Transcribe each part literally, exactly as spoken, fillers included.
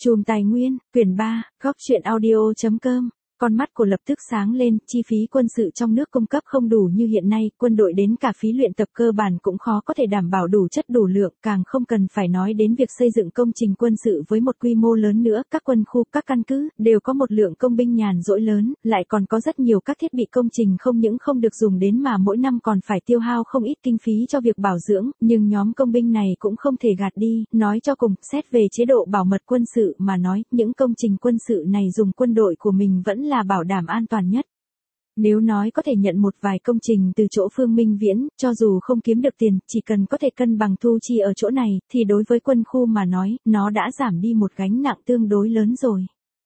Chùm Tài Nguyên, quyển ba, góc truyện audio chấm com. Con mắt của lập tức sáng lên, chi phí quân sự trong nước cung cấp không đủ như hiện nay, quân đội đến cả phí luyện tập cơ bản cũng khó có thể đảm bảo đủ chất đủ lượng, càng không cần phải nói đến việc xây dựng công trình quân sự với một quy mô lớn nữa, các quân khu, các căn cứ, đều có một lượng công binh nhàn rỗi lớn, lại còn có rất nhiều các thiết bị công trình không những không được dùng đến mà mỗi năm còn phải tiêu hao không ít kinh phí cho việc bảo dưỡng, nhưng nhóm công binh này cũng không thể gạt đi, nói cho cùng, xét về chế độ bảo mật quân sự mà nói, những công trình quân sự này dùng quân đội của mình vẫn là bảo đảm an toàn nhất. Nếu nói có thể nhận một vài công trình từ chỗ Phương Minh Viễn, cho dù không kiếm được tiền, chỉ cần có thể cân bằng thu chi ở chỗ này, thì đối với quân khu mà nói, nó đã giảm đi một gánh nặng tương đối lớn rồi.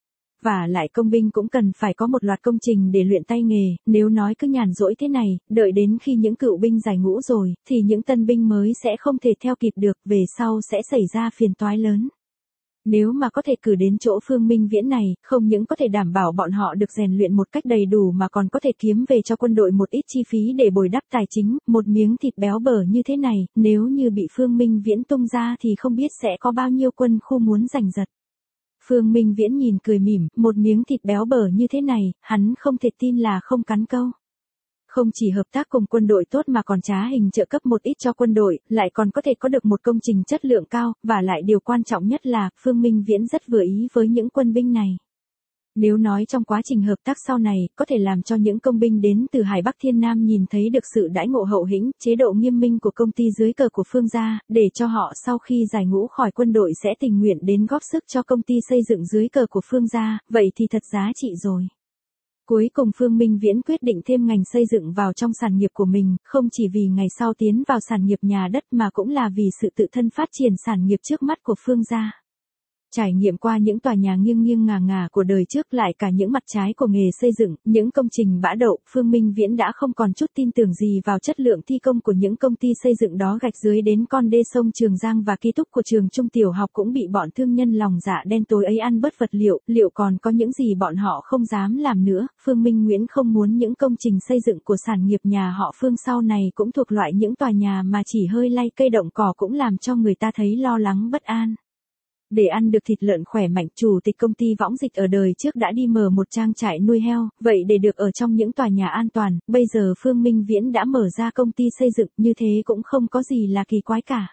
Và lại công binh cũng cần phải có một loạt công trình để luyện tay nghề, nếu nói cứ nhàn rỗi thế này, đợi đến khi những cựu binh giải ngũ rồi, thì những tân binh mới sẽ không thể theo kịp được, về sau sẽ xảy ra phiền toái lớn. Nếu mà có thể cử đến chỗ Phương Minh Viễn này, không những có thể đảm bảo bọn họ được rèn luyện một cách đầy đủ mà còn có thể kiếm về cho quân đội một ít chi phí để bồi đắp tài chính, một miếng thịt béo bở như thế này, nếu như bị Phương Minh Viễn tung ra thì không biết sẽ có bao nhiêu quân khu muốn giành giật. Phương Minh Viễn nhìn cười mỉm, một miếng thịt béo bở như thế này, hắn không thể tin là không cắn câu. Không chỉ hợp tác cùng quân đội tốt mà còn trá hình trợ cấp một ít cho quân đội, lại còn có thể có được một công trình chất lượng cao, và lại điều quan trọng nhất là, Phương Minh Viễn rất vừa ý với những quân binh này. Nếu nói trong quá trình hợp tác sau này, có thể làm cho những công binh đến từ Hải Bắc Thiên Nam nhìn thấy được sự đãi ngộ hậu hĩnh, chế độ nghiêm minh của công ty dưới cờ của Phương gia, để cho họ sau khi giải ngũ khỏi quân đội sẽ tình nguyện đến góp sức cho công ty xây dựng dưới cờ của Phương gia, vậy thì thật giá trị rồi. Cuối cùng Phương Minh Viễn quyết định thêm ngành xây dựng vào trong sản nghiệp của mình, không chỉ vì ngày sau tiến vào sản nghiệp nhà đất mà cũng là vì sự tự thân phát triển sản nghiệp trước mắt của Phương gia. Trải nghiệm qua những tòa nhà nghiêng nghiêng ngả ngả của đời trước lại cả những mặt trái của nghề xây dựng, những công trình bã đậu, Phương Minh Viễn đã không còn chút tin tưởng gì vào chất lượng thi công của những công ty xây dựng đó. Gạch dưới đến con đê sông Trường Giang và ký túc của trường trung tiểu học cũng bị bọn thương nhân lòng dạ đen tối ấy ăn bớt vật liệu, liệu còn có những gì bọn họ không dám làm nữa. Phương Minh Nguyễn không muốn những công trình xây dựng của sản nghiệp nhà họ Phương sau này cũng thuộc loại những tòa nhà mà chỉ hơi lay cây động cỏ cũng làm cho người ta thấy lo lắng bất an. Để ăn được thịt lợn khỏe mạnh, chủ tịch công ty võng dịch ở đời trước đã đi mở một trang trại nuôi heo, vậy để được ở trong những tòa nhà an toàn, bây giờ Phương Minh Viễn đã mở ra công ty xây dựng, như thế cũng không có gì là kỳ quái cả.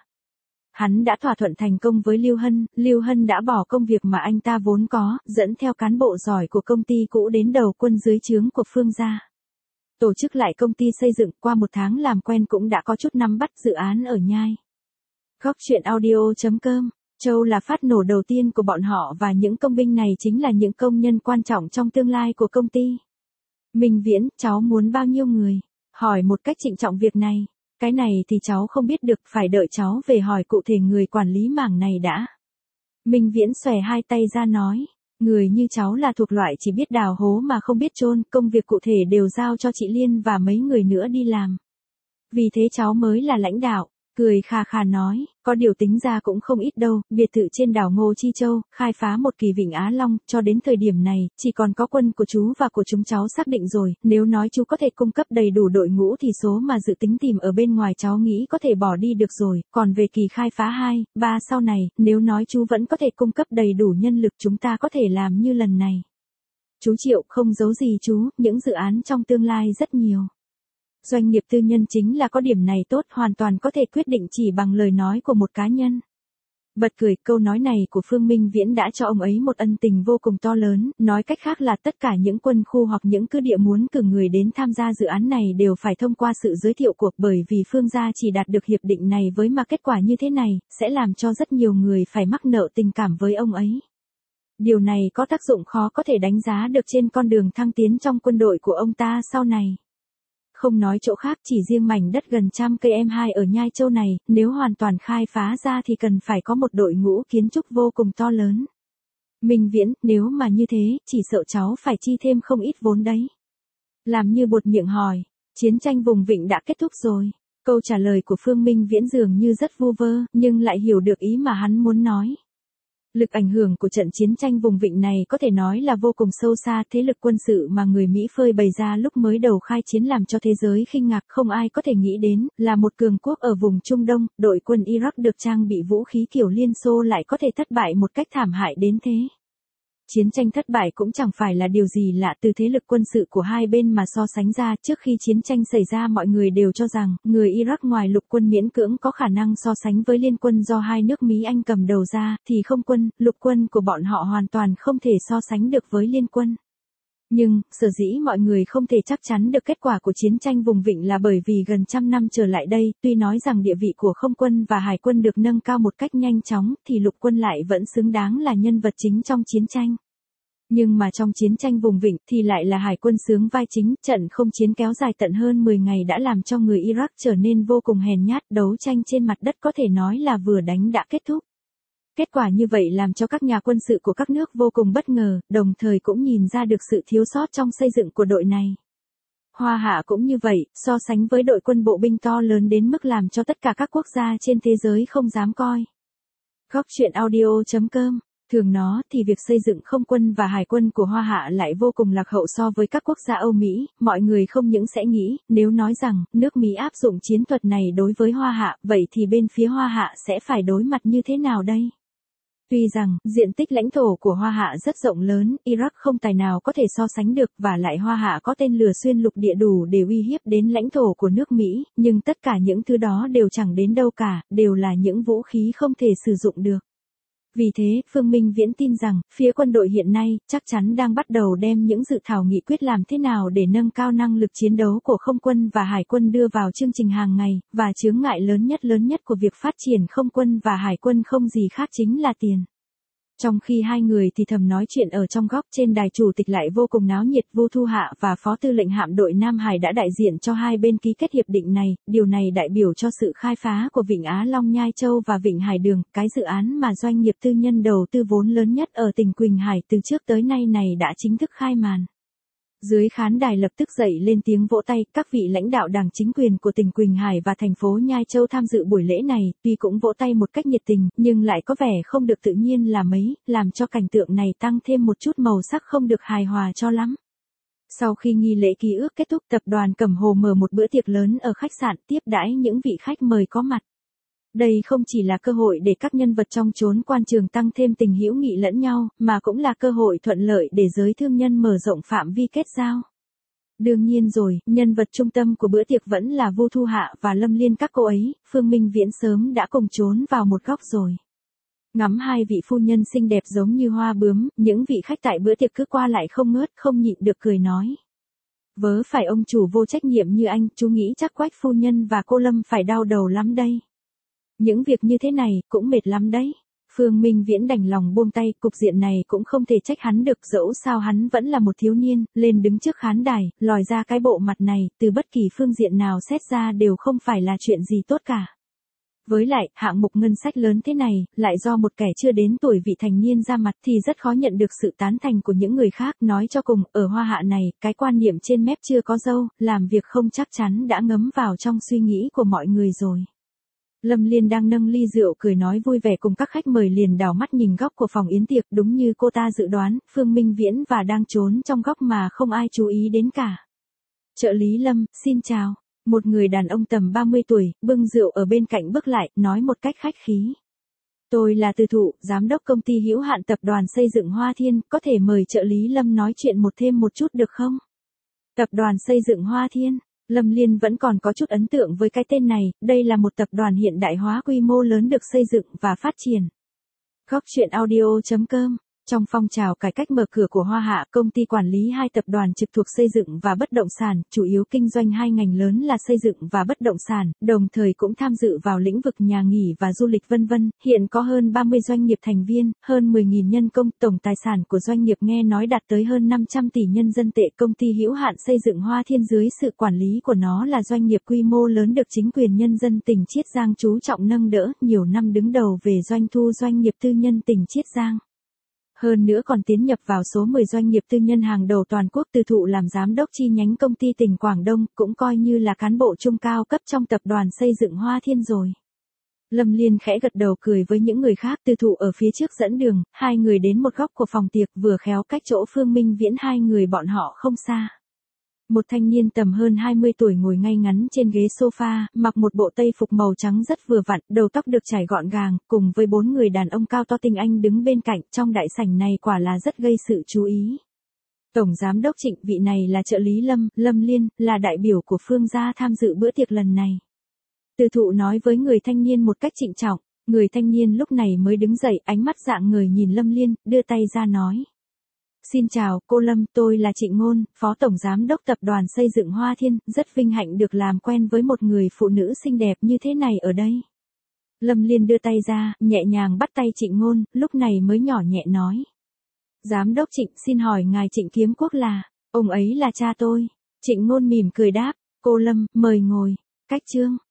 Hắn đã thỏa thuận thành công với Lưu Hân, Lưu Hân đã bỏ công việc mà anh ta vốn có, dẫn theo cán bộ giỏi của công ty cũ đến đầu quân dưới trướng của Phương gia. Tổ chức lại công ty xây dựng, qua một tháng làm quen cũng đã có chút nắm bắt dự án ở nhai. Góc truyện audio chấm com. Châu là phát nổ đầu tiên của bọn họ và những công binh này chính là những công nhân quan trọng trong tương lai của công ty. Minh Viễn, cháu muốn bao nhiêu người? Hỏi một cách trịnh trọng việc này. Cái này thì cháu không biết được, phải đợi cháu về hỏi cụ thể người quản lý mảng này đã. Minh Viễn xòe hai tay ra nói. Người như cháu là thuộc loại chỉ biết đào hố mà không biết chôn, công việc cụ thể đều giao cho chị Liên và mấy người nữa đi làm. Vì thế cháu mới là lãnh đạo. Cười khà khà nói, có điều tính ra cũng không ít đâu, biệt thự trên đảo Ngô Chi Châu, khai phá một kỳ Vịnh Á Long, cho đến thời điểm này, chỉ còn có quân của chú và của chúng cháu xác định rồi, nếu nói chú có thể cung cấp đầy đủ đội ngũ thì số mà dự tính tìm ở bên ngoài cháu nghĩ có thể bỏ đi được rồi, còn về kỳ khai phá hai, ba sau này, nếu nói chú vẫn có thể cung cấp đầy đủ nhân lực chúng ta có thể làm như lần này. Chú Triệu không giấu gì chú, những dự án trong tương lai rất nhiều. Doanh nghiệp tư nhân chính là có điểm này tốt, hoàn toàn có thể quyết định chỉ bằng lời nói của một cá nhân. Bật cười, câu nói này của Phương Minh Viễn đã cho ông ấy một ân tình vô cùng to lớn, nói cách khác là tất cả những quân khu hoặc những cứ địa muốn cử người đến tham gia dự án này đều phải thông qua sự giới thiệu của, bởi vì Phương gia chỉ đạt được hiệp định này với mà kết quả như thế này, sẽ làm cho rất nhiều người phải mắc nợ tình cảm với ông ấy. Điều này có tác dụng khó có thể đánh giá được trên con đường thăng tiến trong quân đội của ông ta sau này. Không nói chỗ khác, chỉ riêng mảnh đất gần trăm cây em hai ở Nhai Châu này, nếu hoàn toàn khai phá ra thì cần phải có một đội ngũ kiến trúc vô cùng to lớn. Minh Viễn, nếu mà như thế, chỉ sợ cháu phải chi thêm không ít vốn đấy. Làm như buột miệng hỏi, chiến tranh vùng vịnh đã kết thúc rồi. Câu trả lời của Phương Minh Viễn dường như rất vu vơ, nhưng lại hiểu được ý mà hắn muốn nói. Lực ảnh hưởng của trận chiến tranh vùng vịnh này có thể nói là vô cùng sâu xa, thế lực quân sự mà người Mỹ phơi bày ra lúc mới đầu khai chiến làm cho thế giới kinh ngạc, không ai có thể nghĩ đến, là một cường quốc ở vùng Trung Đông, đội quân Iraq được trang bị vũ khí kiểu Liên Xô lại có thể thất bại một cách thảm hại đến thế. Chiến tranh thất bại cũng chẳng phải là điều gì lạ từ thế lực quân sự của hai bên mà so sánh ra. Trước khi chiến tranh xảy ra mọi người đều cho rằng, người Iraq ngoài lục quân miễn cưỡng có khả năng so sánh với liên quân do hai nước Mỹ Anh cầm đầu ra, thì không quân, lục quân của bọn họ hoàn toàn không thể so sánh được với liên quân. Nhưng, sở dĩ mọi người không thể chắc chắn được kết quả của chiến tranh vùng vịnh là bởi vì gần trăm năm trở lại đây, tuy nói rằng địa vị của không quân và hải quân được nâng cao một cách nhanh chóng, thì lục quân lại vẫn xứng đáng là nhân vật chính trong chiến tranh. Nhưng mà trong chiến tranh vùng vịnh thì lại là hải quân xướng vai chính, trận không chiến kéo dài tận hơn mười ngày đã làm cho người Iraq trở nên vô cùng hèn nhát, đấu tranh trên mặt đất có thể nói là vừa đánh đã kết thúc. Kết quả như vậy làm cho các nhà quân sự của các nước vô cùng bất ngờ, đồng thời cũng nhìn ra được sự thiếu sót trong xây dựng của đội này. Hoa Hạ cũng như vậy, so sánh với đội quân bộ binh to lớn đến mức làm cho tất cả các quốc gia trên thế giới không dám coi. Góc truyện audio chấm com. Thường nó thì việc xây dựng không quân và hải quân của Hoa Hạ lại vô cùng lạc hậu so với các quốc gia Âu Mỹ, mọi người không những sẽ nghĩ, nếu nói rằng, nước Mỹ áp dụng chiến thuật này đối với Hoa Hạ, vậy thì bên phía Hoa Hạ sẽ phải đối mặt như thế nào đây? Tuy rằng, diện tích lãnh thổ của Hoa Hạ rất rộng lớn, Iraq không tài nào có thể so sánh được và lại Hoa Hạ có tên lửa xuyên lục địa đủ để uy hiếp đến lãnh thổ của nước Mỹ, nhưng tất cả những thứ đó đều chẳng đến đâu cả, đều là những vũ khí không thể sử dụng được. Vì thế, Phương Minh Viễn tin rằng, phía quân đội hiện nay, chắc chắn đang bắt đầu đem những dự thảo nghị quyết làm thế nào để nâng cao năng lực chiến đấu của không quân và hải quân đưa vào chương trình hàng ngày, và chướng ngại lớn nhất lớn nhất của việc phát triển không quân và hải quân không gì khác chính là tiền. Trong khi hai người thì thầm nói chuyện ở trong góc trên đài, chủ tịch lại vô cùng náo nhiệt. Vu Thu Hạ và Phó Tư lệnh hạm đội Nam Hải đã đại diện cho hai bên ký kết hiệp định này, điều này đại biểu cho sự khai phá của Vịnh Á Long Nhai Châu và Vịnh Hải Đường, cái dự án mà doanh nghiệp tư nhân đầu tư vốn lớn nhất ở tỉnh Quỳnh Hải từ trước tới nay này đã chính thức khai màn. Dưới khán đài lập tức dậy lên tiếng vỗ tay, các vị lãnh đạo đảng chính quyền của tỉnh Quỳnh Hải và thành phố Nhai Châu tham dự buổi lễ này, tuy cũng vỗ tay một cách nhiệt tình, nhưng lại có vẻ không được tự nhiên là mấy, làm cho cảnh tượng này tăng thêm một chút màu sắc không được hài hòa cho lắm. Sau khi nghi lễ ký ước kết thúc, tập đoàn Cẩm Hồ mở một bữa tiệc lớn ở khách sạn tiếp đãi những vị khách mời có mặt. Đây không chỉ là cơ hội để các nhân vật trong chốn quan trường tăng thêm tình hữu nghị lẫn nhau, mà cũng là cơ hội thuận lợi để giới thương nhân mở rộng phạm vi kết giao. Đương nhiên rồi, nhân vật trung tâm của bữa tiệc vẫn là Vu Thu Hạ và Lâm Liên các cô ấy, Phương Minh Viễn sớm đã cùng trốn vào một góc rồi. Ngắm hai vị phu nhân xinh đẹp giống như hoa bướm, những vị khách tại bữa tiệc cứ qua lại không ngớt, không nhịn được cười nói. Vớ phải ông chủ vô trách nhiệm như anh, chú nghĩ chắc Quách phu nhân và cô Lâm phải đau đầu lắm đây. Những việc như thế này, cũng mệt lắm đấy. Phương Minh Viễn đành lòng buông tay, cục diện này cũng không thể trách hắn được, dẫu sao hắn vẫn là một thiếu niên, lên đứng trước khán đài, lòi ra cái bộ mặt này, từ bất kỳ phương diện nào xét ra đều không phải là chuyện gì tốt cả. Với lại, hạng mục ngân sách lớn thế này, lại do một kẻ chưa đến tuổi vị thành niên ra mặt thì rất khó nhận được sự tán thành của những người khác. Nói cho cùng, ở Hoa Hạ này, cái quan niệm trên mép chưa có dâu, làm việc không chắc chắn đã ngấm vào trong suy nghĩ của mọi người rồi. Lâm Liên đang nâng ly rượu cười nói vui vẻ cùng các khách mời liền đảo mắt nhìn góc của phòng yến tiệc, đúng như cô ta dự đoán, Phương Minh Viễn và đang trốn trong góc mà không ai chú ý đến cả. Trợ lý Lâm, xin chào. Một người đàn ông tầm ba mươi tuổi, bưng rượu ở bên cạnh bước lại, nói một cách khách khí. Tôi là Từ Thụ, giám đốc công ty hữu hạn tập đoàn xây dựng Hoa Thiên, có thể mời trợ lý Lâm nói chuyện một thêm một chút được không? Tập đoàn xây dựng Hoa Thiên. Lâm Liên vẫn còn có chút ấn tượng với cái tên này, đây là một tập đoàn hiện đại hóa quy mô lớn được xây dựng và phát triển. Góc truyện audio chấm com. Trong phong trào cải cách mở cửa của Hoa Hạ, công ty quản lý hai tập đoàn trực thuộc xây dựng và bất động sản, chủ yếu kinh doanh hai ngành lớn là xây dựng và bất động sản, đồng thời cũng tham dự vào lĩnh vực nhà nghỉ và du lịch vân vân. Hiện có hơn ba mươi doanh nghiệp thành viên, hơn mười nghìn nhân công, tổng tài sản của doanh nghiệp nghe nói đạt tới hơn năm trăm tỷ nhân dân tệ. Công ty hữu hạn xây dựng Hoa Thiên dưới sự quản lý của nó là doanh nghiệp quy mô lớn được chính quyền nhân dân tỉnh Chiết Giang chú trọng nâng đỡ, nhiều năm đứng đầu về doanh thu doanh nghiệp tư nhân tỉnh Chiết Giang. Hơn nữa còn tiến nhập vào số mười doanh nghiệp tư nhân hàng đầu toàn quốc. Từ Thụ làm giám đốc chi nhánh công ty tỉnh Quảng Đông, cũng coi như là cán bộ trung cao cấp trong tập đoàn xây dựng Hoa Thiên rồi. Lâm Liên khẽ gật đầu cười với những người khác, Từ Thụ ở phía trước dẫn đường, hai người đến một góc của phòng tiệc vừa khéo cách chỗ Phương Minh Viễn hai người bọn họ không xa. Một thanh niên tầm hơn hai mươi tuổi ngồi ngay ngắn trên ghế sofa, mặc một bộ tây phục màu trắng rất vừa vặn, đầu tóc được chải gọn gàng, cùng với bốn người đàn ông cao to tinh anh đứng bên cạnh, trong đại sảnh này quả là rất gây sự chú ý. Tổng Giám đốc Trịnh, vị này là trợ lý Lâm, Lâm Liên, là đại biểu của Phương gia tham dự bữa tiệc lần này. Từ Thụ nói với người thanh niên một cách trịnh trọng, người thanh niên lúc này mới đứng dậy, ánh mắt rạng ngời nhìn Lâm Liên, đưa tay ra nói. Xin chào, cô Lâm, tôi là Trịnh Ngôn, Phó Tổng Giám đốc Tập đoàn Xây dựng Hoa Thiên, rất vinh hạnh được làm quen với một người phụ nữ xinh đẹp như thế này ở đây. Lâm Liên đưa tay ra, nhẹ nhàng bắt tay Trịnh Ngôn, lúc này mới nhỏ nhẹ nói. Giám đốc Trịnh, xin hỏi ngài Trịnh Kiếm Quốc là, ông ấy là cha tôi. Trịnh Ngôn mỉm cười đáp, cô Lâm, mời ngồi, cách chương.